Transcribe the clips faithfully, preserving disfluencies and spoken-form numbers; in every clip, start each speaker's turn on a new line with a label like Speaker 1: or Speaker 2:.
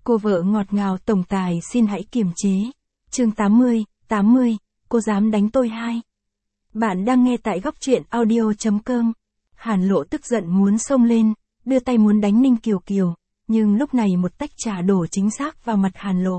Speaker 1: Cô vợ ngọt ngào tổng tài xin hãy kiềm chế. Chương tám mươi, tám mươi, cô dám đánh tôi hai. Bạn đang nghe tại góc truyện audio chấm com. Hàn Lộ tức giận muốn xông lên, đưa tay muốn đánh Ninh Kiều Kiều, nhưng lúc này một tách trà đổ chính xác vào mặt Hàn Lộ.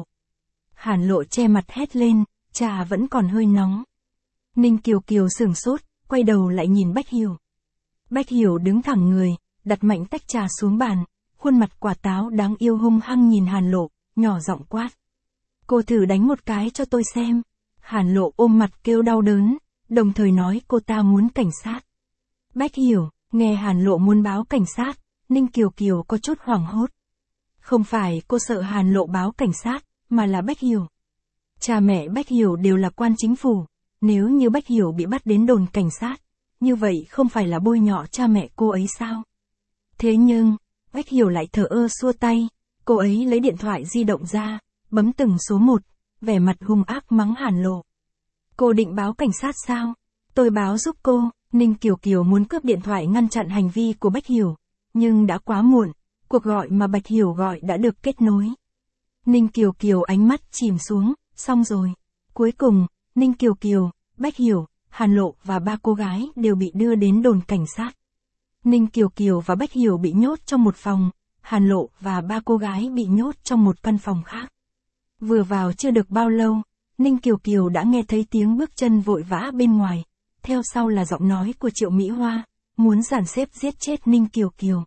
Speaker 1: Hàn Lộ che mặt hét lên, trà vẫn còn hơi nóng. Ninh Kiều Kiều sửng sốt, quay đầu lại nhìn Bách Hiểu. Bách Hiểu đứng thẳng người, đặt mạnh tách trà xuống bàn, khuôn mặt quả táo đáng yêu hung hăng nhìn Hàn Lộ, nhỏ giọng quát. Cô thử đánh một cái cho tôi xem. Hàn Lộ ôm mặt kêu đau đớn, đồng thời nói cô ta muốn cảnh sát. Bách Hiểu, nghe Hàn Lộ muốn báo cảnh sát, Ninh Kiều Kiều có chút hoảng hốt. Không phải cô sợ Hàn Lộ báo cảnh sát, mà là Bách Hiểu. Cha mẹ Bách Hiểu đều là quan chính phủ, nếu như Bách Hiểu bị bắt đến đồn cảnh sát, như vậy không phải là bôi nhọ cha mẹ cô ấy sao? Thế nhưng, Bách Hiểu lại thờ ơ xua tay, cô ấy lấy điện thoại di động ra, bấm từng số một, vẻ mặt hung ác mắng Hàn Lộ. Cô định báo cảnh sát sao? Tôi báo giúp cô. Ninh Kiều Kiều muốn cướp điện thoại ngăn chặn hành vi của Bách Hiểu, nhưng đã quá muộn, cuộc gọi mà Bách Hiểu gọi đã được kết nối. Ninh Kiều Kiều ánh mắt chìm xuống, xong rồi. Cuối cùng, Ninh Kiều Kiều, Bách Hiểu, Hàn Lộ và ba cô gái đều bị đưa đến đồn cảnh sát. Ninh Kiều Kiều và Bách Hiểu bị nhốt trong một phòng, Hàn Lộ và ba cô gái bị nhốt trong một căn phòng khác. Vừa vào chưa được bao lâu, Ninh Kiều Kiều đã nghe thấy tiếng bước chân vội vã bên ngoài, theo sau là giọng nói của Triệu Mỹ Hoa, muốn dàn xếp giết chết Ninh Kiều Kiều.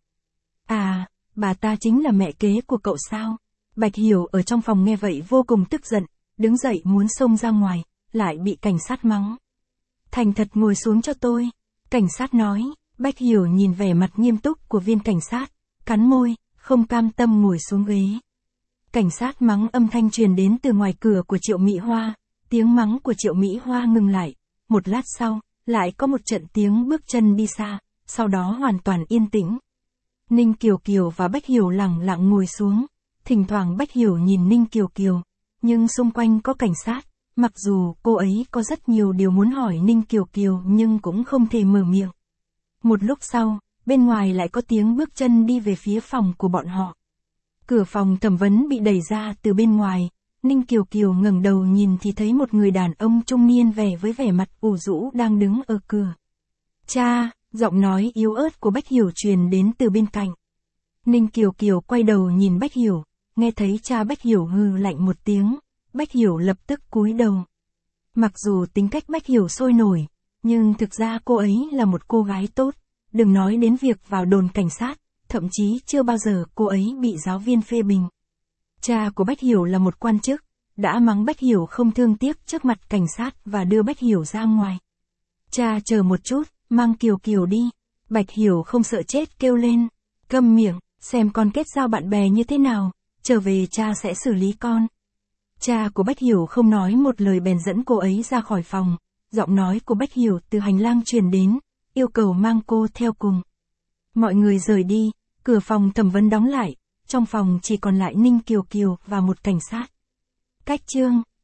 Speaker 1: À, bà ta chính là mẹ kế của cậu sao? Bạch Hiểu ở trong phòng nghe vậy vô cùng tức giận, đứng dậy muốn xông ra ngoài, lại bị cảnh sát mắng. Thành thật ngồi xuống cho tôi. Cảnh sát nói. Bách Hiểu nhìn vẻ mặt nghiêm túc của viên cảnh sát, cắn môi, không cam tâm ngồi xuống ghế. Cảnh sát mắng âm thanh truyền đến từ ngoài cửa của Triệu Mỹ Hoa, tiếng mắng của Triệu Mỹ Hoa ngừng lại, một lát sau, lại có một trận tiếng bước chân đi xa, sau đó hoàn toàn yên tĩnh. Ninh Kiều Kiều và Bách Hiểu lặng lặng ngồi xuống, thỉnh thoảng Bách Hiểu nhìn Ninh Kiều Kiều, nhưng xung quanh có cảnh sát, mặc dù cô ấy có rất nhiều điều muốn hỏi Ninh Kiều Kiều nhưng cũng không thể mở miệng. Một lúc sau, bên ngoài lại có tiếng bước chân đi về phía phòng của bọn họ. Cửa phòng thẩm vấn bị đẩy ra từ bên ngoài, Ninh Kiều Kiều ngẩng đầu nhìn thì thấy một người đàn ông trung niên vẻ với vẻ mặt ủ rũ đang đứng ở cửa. Cha, giọng nói yếu ớt của Bách Hiểu truyền đến từ bên cạnh. Ninh Kiều Kiều quay đầu nhìn Bách Hiểu, nghe thấy cha Bách Hiểu hừ lạnh một tiếng, Bách Hiểu lập tức cúi đầu. Mặc dù tính cách Bách Hiểu sôi nổi, nhưng thực ra cô ấy là một cô gái tốt, đừng nói đến việc vào đồn cảnh sát, thậm chí chưa bao giờ cô ấy bị giáo viên phê bình. Cha của Bách Hiểu là một quan chức, đã mắng Bách Hiểu không thương tiếc trước mặt cảnh sát và đưa Bách Hiểu ra ngoài. Cha chờ một chút, mang Kiều Kiều đi. Bạch Hiểu không sợ chết kêu lên, câm miệng, xem con kết giao bạn bè như thế nào, trở về cha sẽ xử lý con. Cha của Bách Hiểu không nói một lời bèn dẫn cô ấy ra khỏi phòng, giọng nói của Bách Hiểu từ hành lang truyền đến, yêu cầu mang cô theo cùng. Mọi người rời đi, cửa phòng thẩm vấn đóng lại, trong phòng chỉ còn lại Ninh Kiều Kiều và một cảnh sát. Cách chương